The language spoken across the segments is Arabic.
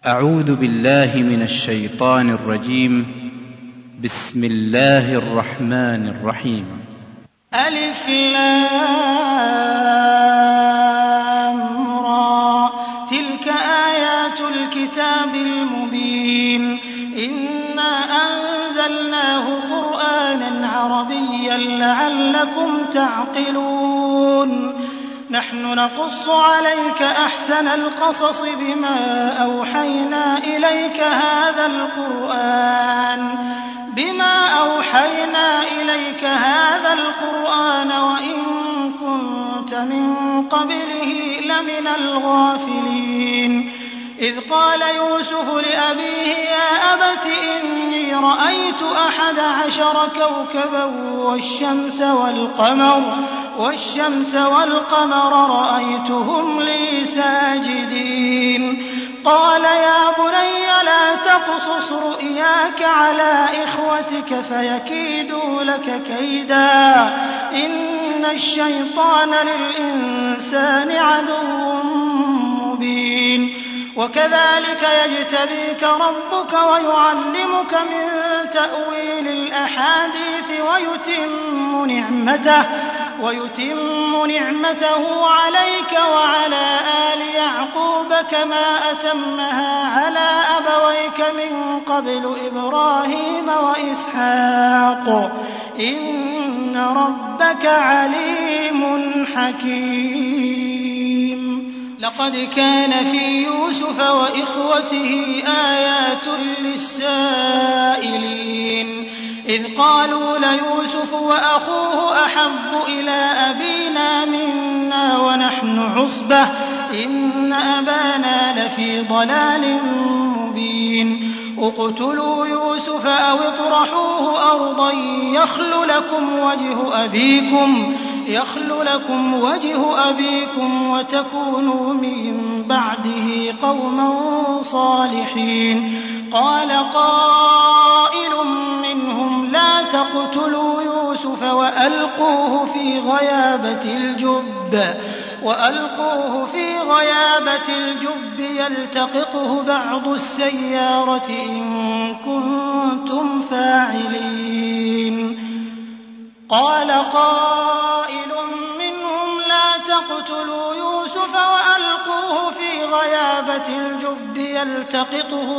أعوذ بالله من الشيطان الرجيم. بسم الله الرحمن الرحيم. ألف لام را تلك آيات الكتاب المبين إنا أنزلناه قرآنا عربيا لعلكم تعقلون نحن نقص عليك أحسن القصص بما أوحينا إليك هذا القرآن وإن كنت من قبله لمن الغافلين إذ قال يوسف لأبيه يا أبت إني رأيت 11 كوكبا والشمس والقمر رأيتهم لي ساجدين قال يا بني لا تقصص رؤياك على إخوتك فيكيدوا لك كيدا إن الشيطان للإنسان عدو مبين وكذلك يجتبيك ربك ويعلمك من تأويل الأحاديث ويتم نعمته عليك وعلى آل يعقوب كما أتمها على أبويك من قبل إبراهيم وإسحاق إن ربك عليم حكيم لقد كان في يوسف وإخوته آيات للسائلين إذ قالوا ليوسف وأخوه أحب إلى أبينا منا ونحن عصبة إن أبانا لفي ضلال مبين اقتلوا يوسف أو اطرحوه أرضا يخل لكم وجه أبيكم وتكونوا من بعده قوما صالحين قال قائل منهم لا تقتلوا يوسف وألقوه في غيابة الجب يلتقطه بعض السيارة إن كنتم فاعلين قال قائل منهم لا تقتلوا يوسف وألقوه في غيابة الجب يلتقطه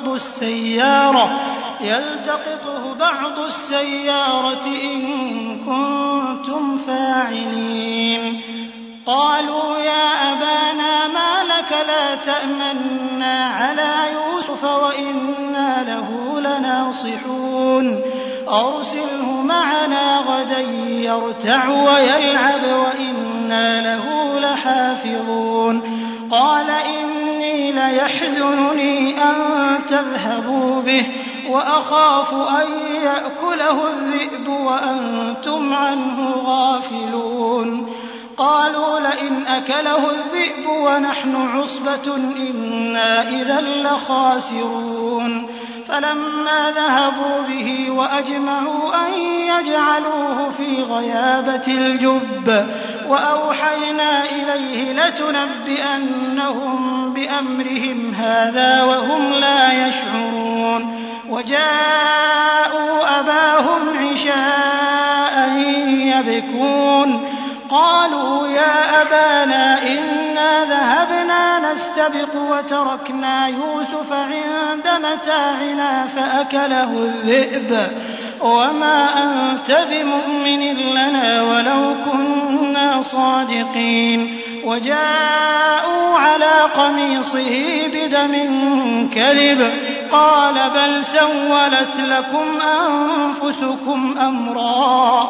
بعض السيارة إن كنتم فاعلين قالوا يا أبانا ما لك لا تأمنا على يوسف وإنا له لناصحون أرسله معنا غدا يرتع ويلعب وإنا له لحافظون قال إني ليحزنني أن تذهبوا به وأخاف أن يأكله الذئب وأنتم عنه غافلون قالوا لئن أكله الذئب ونحن عصبة إنا إذا لخاسرون فلما ذهبوا به وأجمعوا أن يجعلوه في غيابة الجب وأوحينا إليه لتنبئنهم بأمرهم هذا وهم لا يشعرون وجاءوا أباهم عشاء يبكون قالوا يا أبانا إنا ذهبنا نستبق وتركنا يوسف عند متاعنا فأكله الذئب وما أنت بمؤمن لنا ولو كنا صادقين وجاءوا على قميصه بدم كذب قال بل سولت لكم أنفسكم أمرا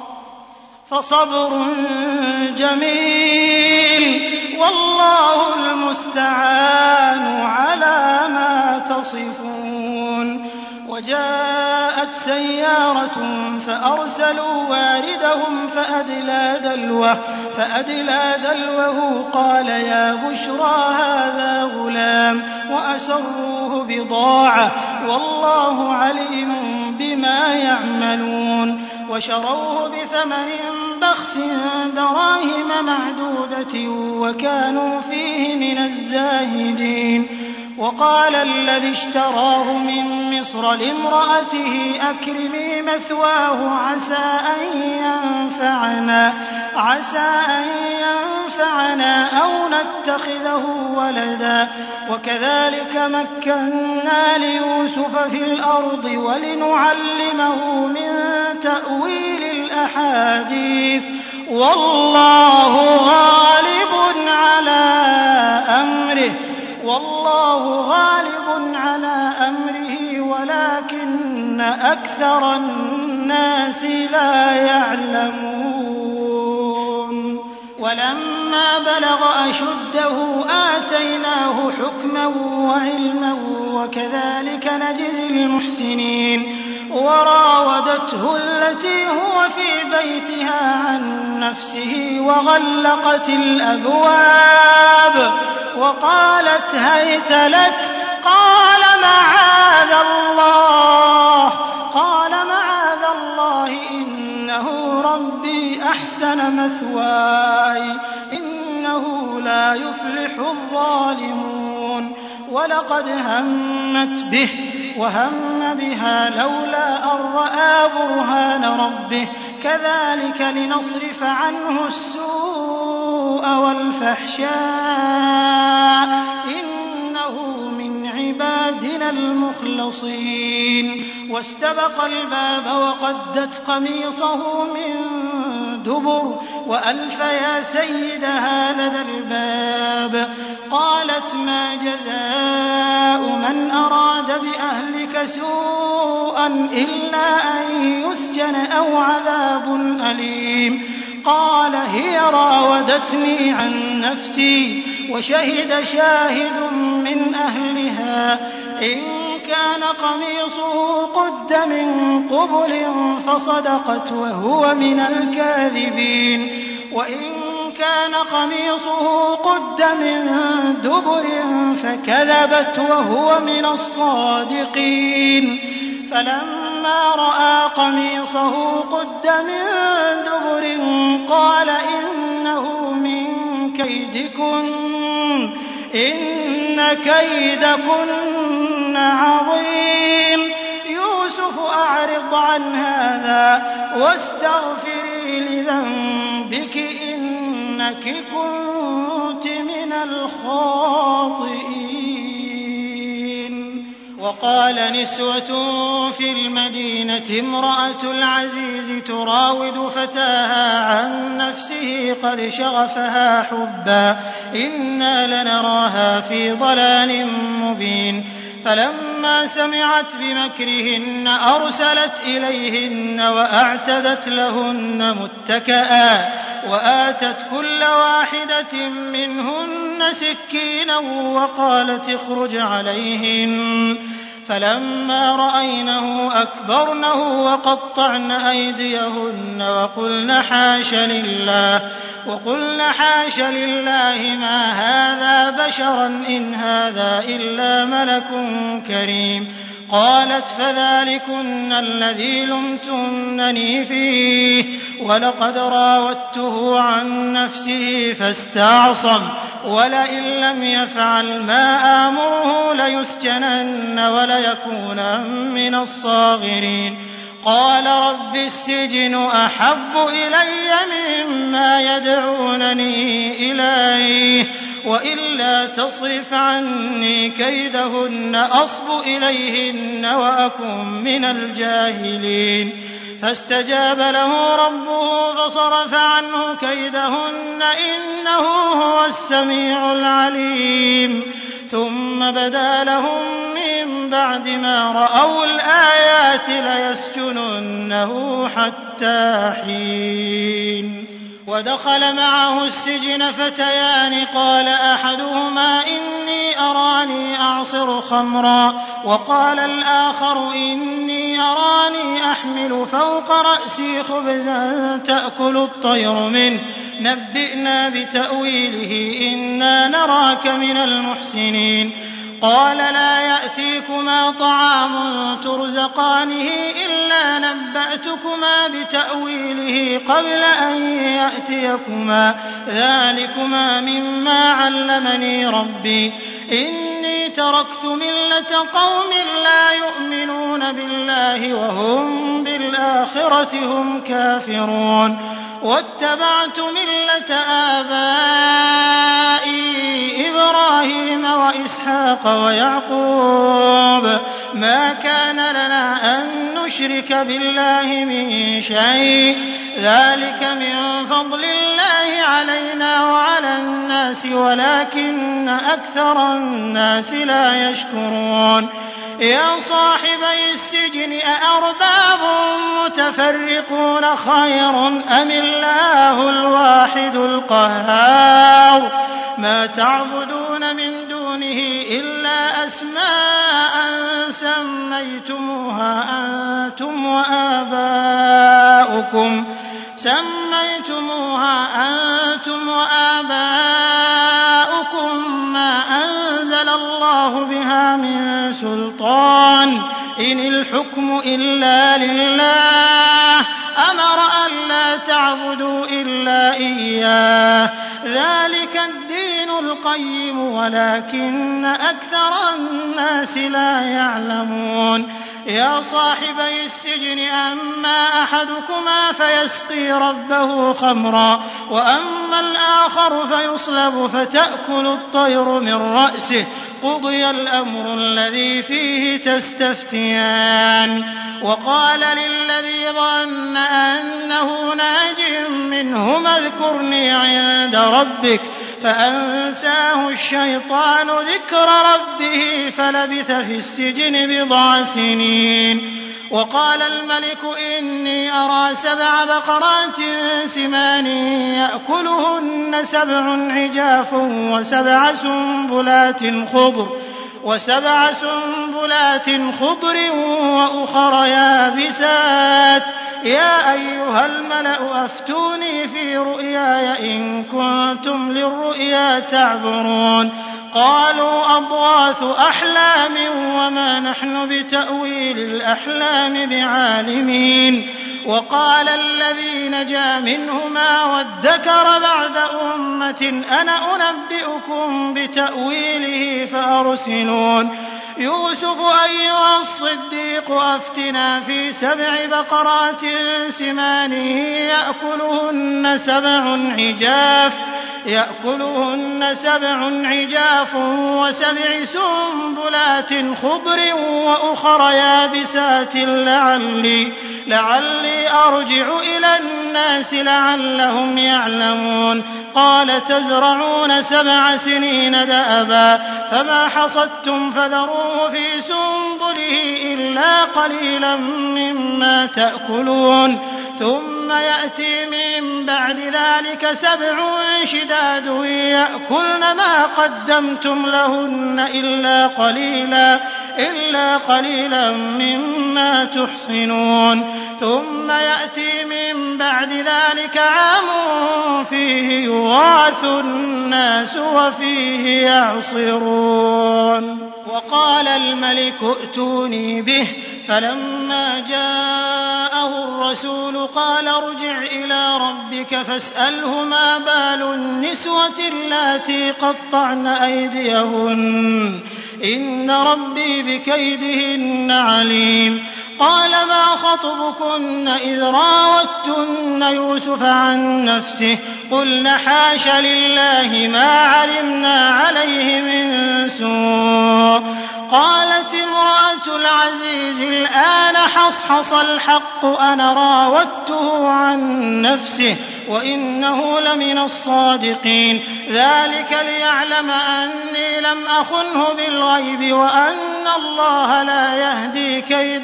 فصبر جميل والله المستعان على ما تصفون وجاءت سيارة فأرسلوا واردهم فأدلى دلوه قال يا بشرى هذا غلام وأسروه بضاعة والله عليم بما يعملون وشروه بثمن بخس دراهم معدودة وكانوا فيه من الزاهدين وقال الذي اشتراه من مصر لامرأته أكرمي مثواه عسى أن ينفعنا أو نتخذه ولدا وكذلك مكنا ليوسف في الأرض ولنعلمه من تأويل الأحاديث والله غالب على أمره ولكن أكثر الناس لا يعلمون ولما بلغ أشده آتيناه حكما وعلما وكذلك نجزي المحسنين وراودته التي هو في بيتها عن نفسه وغلقت الأبواب وقالت هيت لك قال معاذ الله إنه ربي أحسن مثواي إنه لا يفلح الظالمون ولقد همت به وهم بها لولا أن رأى برهان ربه كذلك لنصرف عنه السوء والفحشاء إنه من عبادنا المخلصين واستبق الباب وقدت قميصه من دبر وألف يا سيدها لدى الباب قالت ما جزاء من أراد بأهلك سوءا إلا أن يسجن أو عذاب أليم قال هي راودتني عن نفسي وشهد شاهد من أهلها إن كان قميصه قد من قبل فصدقت وهو من الكاذبين وإن كان قميصه قد من دبر فكذبت وهو من الصادقين فلما رأى قميصه قد من دبر قال إنه من كيدكن إن كيدكن عظيم يوسف أعرض عن هذا واستغفري لذنبك إنك كنت من الخاطئين وقال نسوة في المدينة امرأة العزيز تراود فتاها عن نفسه قد شغفها حبا إنا لنراها في ضلال مبين فلما سمعت بمكرهن أرسلت إليهن وأعتدت لهن متكئا وآتت كل واحدة منهن سكينا وقالت اخرج عليهن فلما رأينه أكبرنه وقطعن أيديهن وقلن حاش لله ما هذا بشرا إن هذا إلا ملك كريم قالت فذلكن الذي لمتنني فيه ولقد راودته عن نفسه فاستعصم ولئن لم يفعل ما آمره ليسجنن وليكونا من الصاغرين قال رب السجن أحب إلي مما يدعونني إليه وإلا تصرف عني كيدهن أصب إليهن وأكن من الجاهلين فاستجاب له ربه فصرف عنه كيدهن إنه هو السميع العليم ثم بدا لهم من بعد ما رأوا الآيات ليسجننه حتى حين ودخل معه السجن فتيان قال أحدهما إني أراني أعصر خمرا وقال الآخر إني أراني أحمل فوق رأسي خبزا تأكل الطير منه نبئنا بتأويله إنا نراك من المحسنين قال لا يأتيكما طعام ترزقانه إلا نبأتكما بتأويله قبل أن يأتيكما ذلكما مما علمني ربي إني تركت ملة قوم لا يؤمنون بالله وهم بالآخرة هم كافرون واتبعت ملة آبائي إبراهيم وإسحاق ويعقوب ما كان لنا أن نشرك بالله من شيء ذلك من فضل الله علينا وعلى الناس ولكن أكثر الناس لا يشكرون يا صاحبي السجن أأرباب متفرقون خير أم الله الواحد القهار ما تعبدون من دونه إلا أسماء سميتموها أنتم وآباؤكم ما أنزل الله بها من سلطان إن الحكم إلا لله أمر ألا تعبدوا إلا إياه ذلك الدين القيم ولكن أكثر الناس لا يعلمون يا صاحبي السجن أما أحدكما فيسقي ربه خمرا وأما الآخر فيصلب فتأكل الطير من رأسه قضي الأمر الذي فيه تستفتيان وقال للذي ظن أنه ناج منهما اذكرني عند ربك فأنساه الشيطان ذكر ربه فلبث في السجن بضع سنين وقال الملك إني أرى 7 بقرات سمان يأكلهن 7 عجاف وسبع سنبلات خضر وأخر يابسات يا أيها الملأ أفتوني في رؤياي إن كنتم للرؤيا تعبرون قالوا أضغاث أحلام وما نحن بتأويل الأحلام بعالمين وقال الذي نجا منهما وادكر بعد أمة أنا أنبئكم بتأويله فأرسلون يوسف أيها الصديق أفتنا في 7 بقرات سمان يأكلهن 7 عجاف و7 سنبلات خضر وأخر يابسات لعلي أرجع إلى الناس لعلهم يعلمون قال تزرعون 7 سنين دأبا فما حصدتم فذروه في سنبله إلا قليلا مما تأكلون ثم يأتي من بعد ذلك 7 شداد يأكلن ما قدمتم لهن إلا قليلا مما تحصنون ثم يأتي من بعد ذلك عام فيه يغاث الناس وفيه يعصرون وقال الملك ائتوني به فلما جاءه الرسول قال ارجع إلى ربك فاسأله ما بال النسوة اللاتي قطعن أيديهن إن ربي بكيدهن عليم قال ما خطبكن إذ راوتن يوسف عن نفسه قلن حاش لله ما علمنا عليه من سوء قالت امرأة العزيز الآن حصحص الحق أنا راودته عن نفسه وإنه لمن الصادقين ذلك ليعلم أني لم أخنه بالغيب وأن الله لا يهدي كيد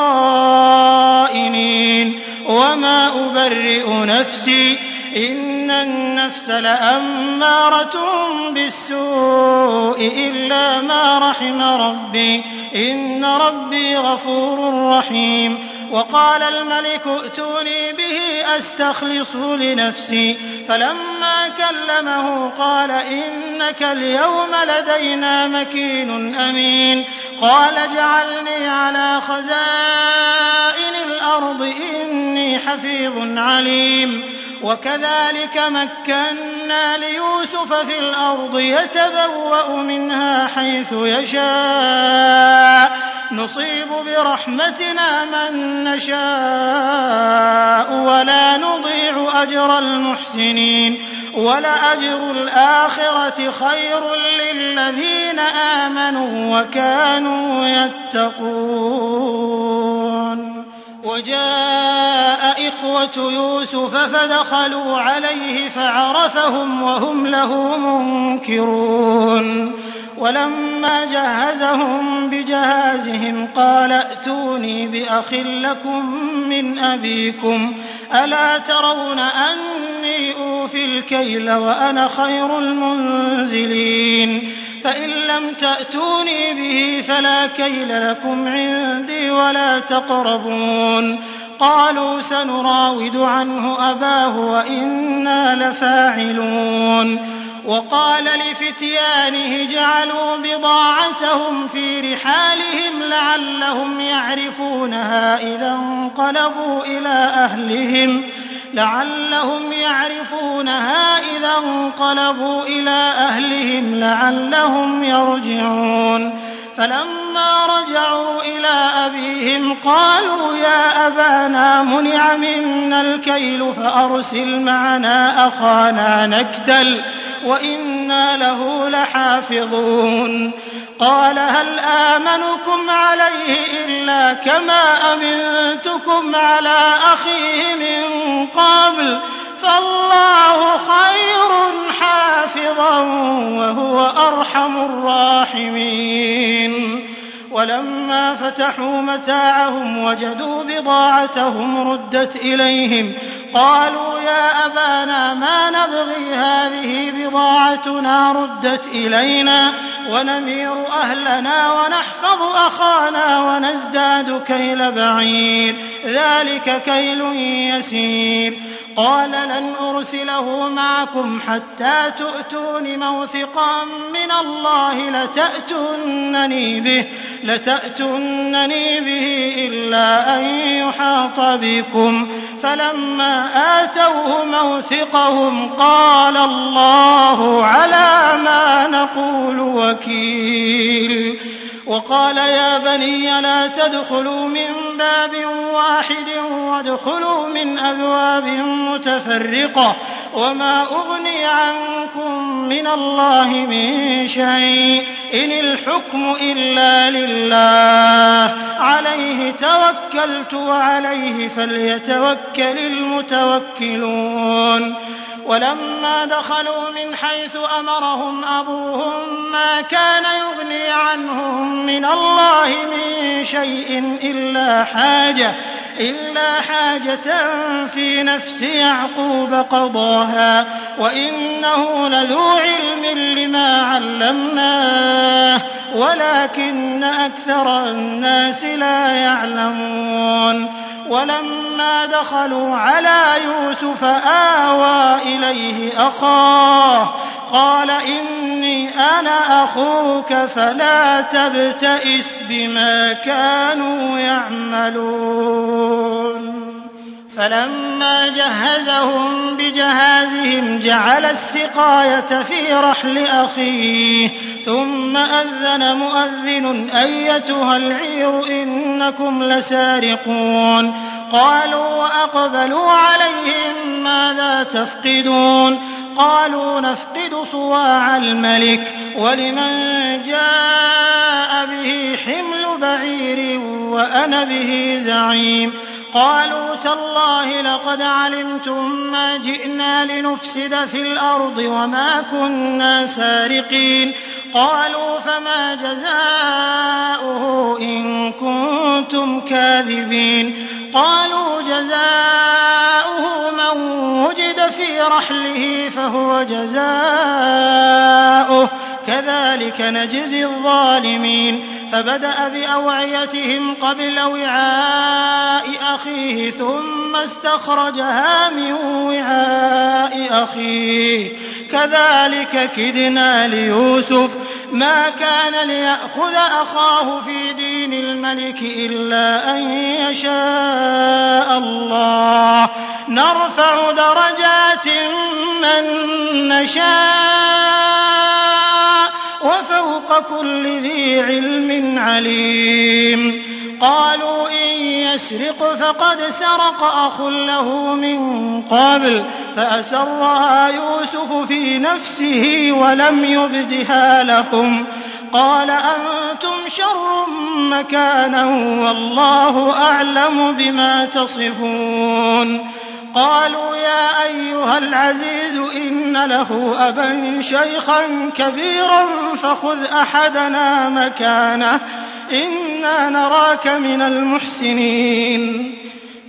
الخائنين وما أبرئ نفسي إن النفس لأمارة بالسوء إلا ما رحم ربي إن ربي غفور رحيم وقال الملك ائتوني به أستخلصه لنفسي فلما كلمه قال إنك اليوم لدينا مكين أمين قال اجعلني على خزائن الأرض إني حفيظ عليم وكذلك مكنا مكنا ليوسف في الأرض يتبوأ منها حيث يشاء نصيب برحمتنا من نشاء ولا نضيع أجر المحسنين ولأجر الآخرة خير للذين آمنوا وكانوا يتقون. وجاء إخوة يوسف فدخلوا عليه فعرفهم وهم له منكرون. ولما جهزهم بجهازهم قال ائتوني بأخ لكم من أبيكم ألا ترون أني أوفي الكيل وأنا خير المنزلين فإن لم تأتوني به فلا كيل لكم عندي ولا تقربون. قالوا سنراود عنه أباه وإنا لفاعلون. وقال لفتيانه جعلوا بضاعتهم في رحالهم لعلهم يعرفونها إذا انقلبوا إلى أهلهم لعلهم يرجعون. فلما رجعوا إلى أبيهم قالوا يا أبانا منع منا الكيل فأرسل معنا أخانا نكتل وإنا له لحافظون. قال هل آمنكم عليه إلا كما أمنتكم على أخيه من قبل فالله خير حافظا وهو أرحم الراحمين. ولما فتحوا متاعهم وجدوا بضاعتهم ردت إليهم قالوا يا أبانا ما نبغي هذه بضاعتنا ردت إلينا ونمير أهلنا ونحفظ أخانا ونزداد كيل بعير ذلك كيل يسير. قال لن أرسله معكم حتى تؤتون موثقا من الله لتأتونني به إلا أن يحاط بكم. فلما آتوه موثقهم قال الله على ما نقول وكيل. وقال يا بني لا تدخلوا من باب واحد وادخلوا من أبواب متفرقة وما أغني عنكم من الله من شيء إن الحكم إلا لله عليه توكلت وعليه فليتوكل المتوكلون. ولما دخلوا من حيث أمرهم أبوهم ما كان يغني عنهم من الله من شيء إلا حاجة في نفس يعقوب قضاها وإنه لذو علم لما علمناه ولكن أكثر الناس لا يعلمون. ولما دخلوا على يوسف آوى إليه أخاه قال إني أنا أخوك فلا تبتئس بما كانوا يعملون. فلما جهزهم بجهازهم جعل السقاية في رحل أخيه ثم أذن مؤذن أيتها العير إنكم لسارقون. قالوا وأقبلوا عليهم ماذا تفقدون؟ قالوا نفقد صواع الملك ولمن جاء به حمل بعير وأنا به زعيم. قالوا تالله لقد علمتم ما جئنا لنفسد في الأرض وما كنا سارقين. قالوا فما جزاؤه إن كنتم كاذبين. قالوا جزاؤه من وجد في رحله فهو جزاؤه كذلك نجزي الظالمين. فبدأ بأوعيتهم قبل وعاء أخيه ثم استخرجها من وعاء أخيه كذلك كدنا ليوسف ما كان ليأخذ أخاه في دين الملك إلا أن يشاء الله نرفع درجات من نشاء وفوق كل ذي علم عليم قالوا إن يسرق فقد سرق أخ له من قبل فأسرها يوسف في نفسه ولم يبدها لهم قال أنتم شر مكانا والله أعلم بما تصفون قالوا يا أيها العزيز إن له أبا شيخا كبيرا فخذ أحدنا مكانه إنا نراك من المحسنين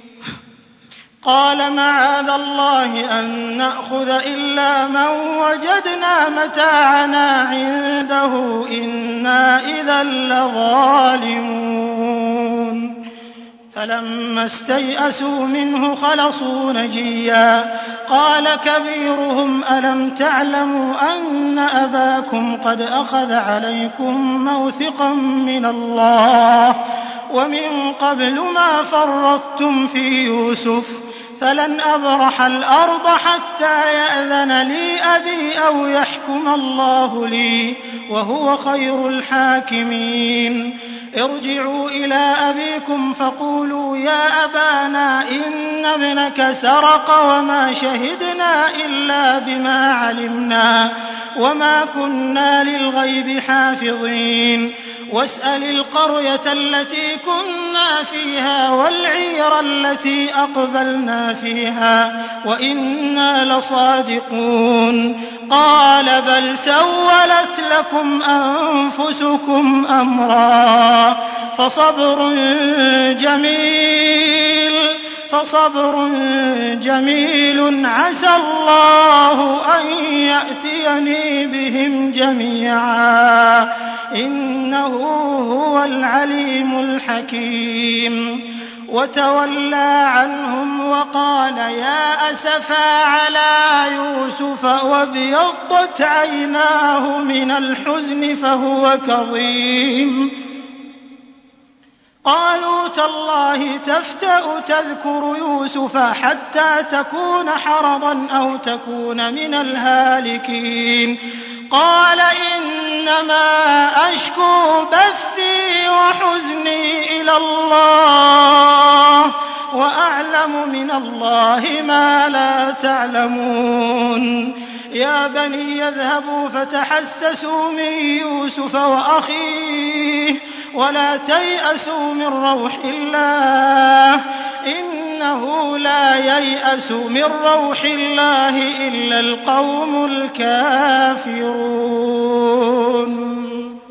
قال معاذ الله أن نأخذ إلا من وجدنا متاعنا عنده إنا إذا لظالمون فلما استيئسوا منه خلصوا نجيا قال كبيرهم ألم تعلموا أن أباكم قد أخذ عليكم موثقا من الله ومن قبل ما فرطتم في يوسف فلن أبرح الأرض حتى يأذن لي أبي أو يحكم الله لي وهو خير الحاكمين ارجعوا إلى أبيكم فقولوا يا أبانا إن ابنك سرق وما شهدنا إلا بما علمنا وما كنا للغيب حافظين واسأل القرية التي كنا فيها والعير التي أقبلنا فيها وإنا لصادقون قال بل سولت لكم أنفسكم أمرا فصبر جميل عسى الله أن يأتيني بهم جميعا إنه هو العليم الحكيم وتولى عنهم وقال يا أسفا على يوسف وابيضت عيناه من الحزن فهو كظيم قالوا تالله تفتأ تذكر يوسف حتى تكون حرضا أو تكون من الهالكين قال إنما أشكو بثي وحزني إلى الله وأعلم من الله ما لا تعلمون يا بني يذهبوا فتحسسوا من يوسف وأخيه ولا تيأسوا من روح الله إنه لا ييأس من روح الله إلا القوم الكافرون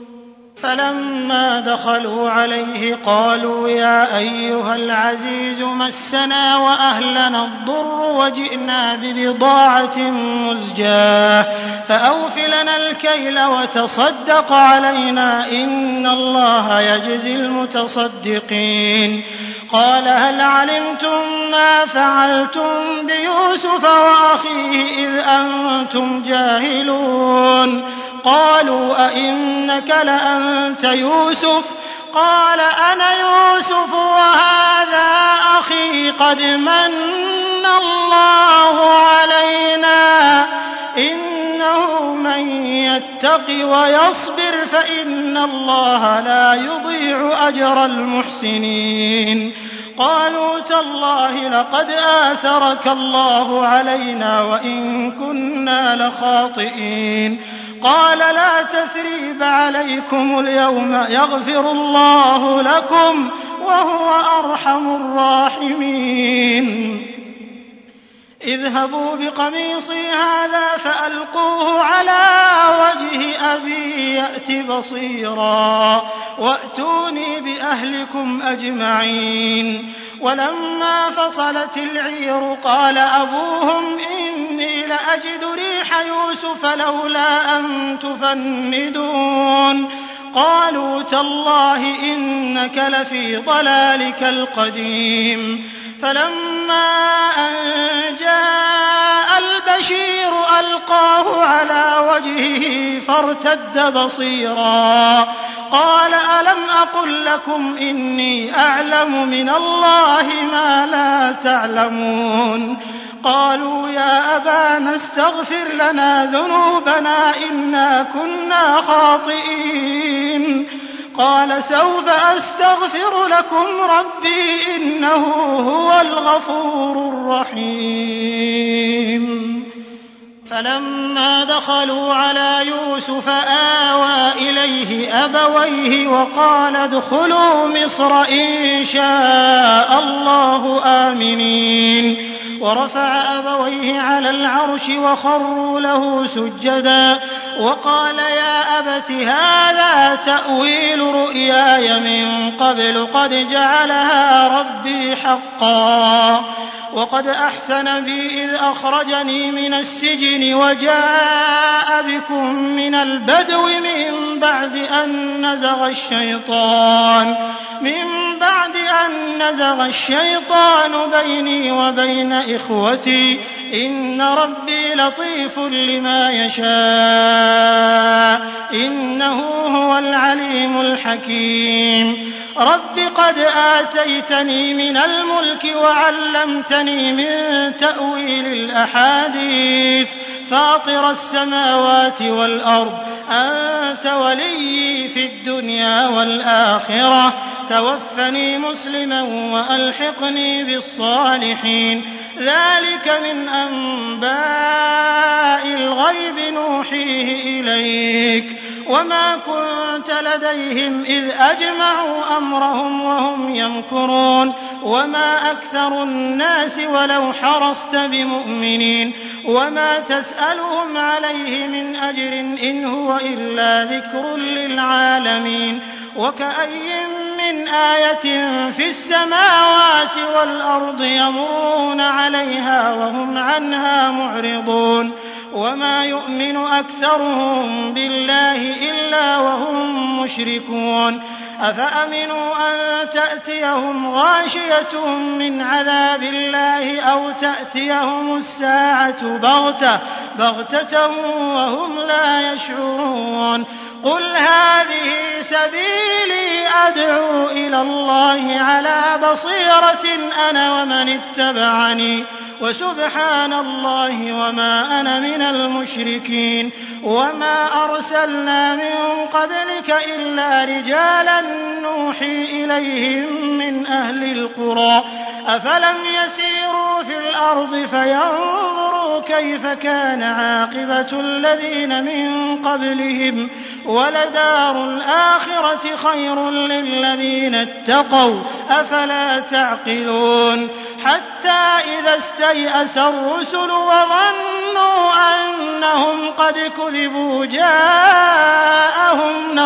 فلما دخلوا عليه قالوا يا أيها العزيز مسنا وأهلنا الضر وجئنا ببضاعة مزجاة فأوف لنا الكيل وتصدق علينا إن الله يجزي المتصدقين قال هل علمتم ما فعلتم بيوسف وأخيه إذ أنتم جاهلون قالوا أئنك لأنت يوسف قال أنا يوسف وهذا أخي قد من الله علينا إنه من يتق ويصبر فإن الله لا يضيع أجر المحسنين قالوا تالله لقد آثرك الله علينا وإن كنا لخاطئين قال لا تثريب عليكم اليوم يغفر الله لكم وهو أرحم الراحمين اذهبوا بقميصي هذا فألقوه على وجه أبي يأت بصيرا وأتوني بأهلكم أجمعين ولما فصلت العير قال أبوهم إني لأجد ريح يوسف لولا أن تفندون قالوا تالله إنك لفي ضلالك القديم فلما أن جاء البشير ألقاه على وجهه فارتد بصيرا قال ألم أقل لكم إني أعلم من الله ما لا تعلمون قالوا يا أبانا استغفر لنا ذنوبنا إنا كنا خاطئين قال سوف أستغفر لكم ربي إنه هو الغفور الرحيم فلما دخلوا على يوسف آوى إليه أبويه وقال ادخلوا مصر إن شاء الله آمنين ورفع أبويه على العرش وخروا له سجدا وقال يا أبت هذا تأويل رؤياي من قبل قد جعلها ربي حقا وقد أحسن بي إذ أخرجني من السجن وجاء بكم من البدو من بعد أن نزغ الشيطان بيني وبين إخوتي إن ربي لطيف لما يشاء إنه هو العليم الحكيم رب قد آتيتني من الملك وعلمتني من تأويل الأحاديث فاطر السماوات والأرض أنت ولي في الدنيا والآخرة توفني مسلما وألحقني بالصالحين ذلك من أنباء الغيب نوحيه إليك وما كنت لديهم إذ أجمعوا أمرهم وهم يمكرون وما أكثر الناس ولو حرصت بمؤمنين وما تسألهم عليه من أجر إن هو إلا ذكر للعالمين وكأي من آية في السماوات والأرض يمرون عليها وهم عنها معرضون وما يؤمن أكثرهم بالله إلا وهم مشركون أفأمنوا أن تأتيهم غاشية من عذاب الله أو تأتيهم الساعة بغتة وهم لا يشعرون قل هذه سبيلي أدعو إلى الله على بصيرة أنا ومن اتبعني وسبحان الله وما أنا من المشركين وما أرسلنا من قبلك إلا رجالا نوحي إليهم من أهل القرى أفلم يسيروا في الأرض فينظروا كيف كان عاقبة الذين من قبلهم ولدار الآخرة خير للذين اتقوا أفلا تعقلون حتى إذا استيأس الرسل وظنوا أنهم قد كذبوا جاءهم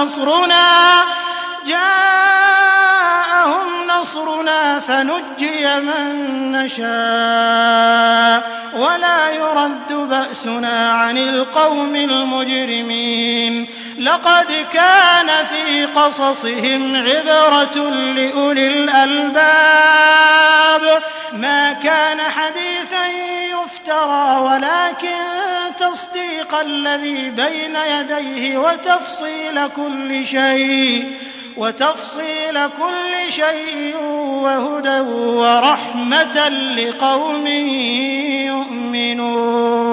نصرنا فنجي من نشاء ولا يرد بأسنا عن القوم المجرمين لقد كان في قصصهم عبرة لأولي الألباب ما كان حديثا يفترى ولكن تصديق الذي بين يديه وتفصيل كل شيء وهدى ورحمة لقوم يؤمنون